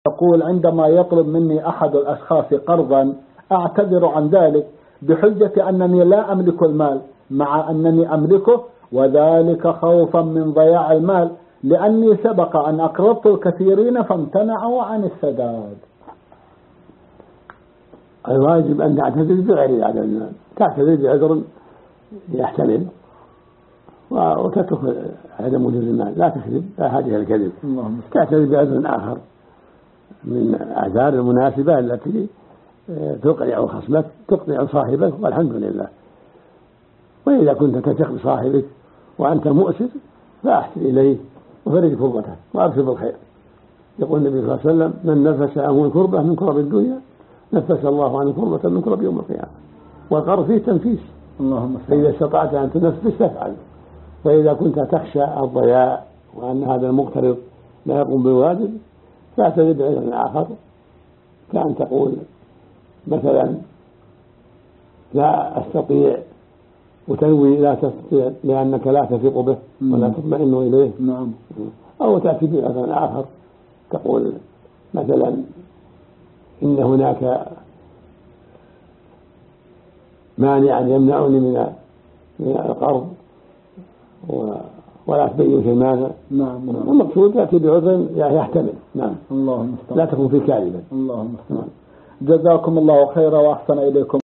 يقول: عندما يطلب مني أحد الأشخاص قرضا أعتذر عن ذلك بحجة أنني لا أملك المال، مع أنني أملكه، وذلك خوفا من ضياع المال، لأني سبق أن أقرضت الكثيرين فامتنعوا عن السداد. الواجب أن تعتذر بغير عدم المال، تعتذر بعذر يحتمل وتترك عدم وجود المال، لا تكذب، لا حاجة الكذب، تعتذر بعذر آخر من الأعذار المناسبة التي تقنع خصمك، تقنع صاحبك، والحمد لله. وإذا كنت تثق بصاحبك وأنت مؤسر فأحسن إليه وفرج كربته وأبشر بالخير. يقول النبي صلى الله عليه وسلم: من نفس عنه كربة من كرب الدنيا نفس الله عنه كربة من كرب يوم القيامة. والقرض فيه تنفيس، فإذا استطعت أن تنفس تفعل. وإذا كنت تخشى الضياع وأن هذا المقترض لا يقوم بالواجب فاعتذر بعذر آخر، كأن تقول مثلا: لا أستطيع، وتنوي لا تستطيع لأنك لا تثق به ولا تطمئن إليه. أو تأتي بعذر آخر، تقول مثلا: إن هناك مانع يمنعني من القرض، ولا تبين في المانع. المقصود تأتي بعذر يحتمل. لا تكون في كاذبا. جزاكم الله خيرا وأحسن إليكم.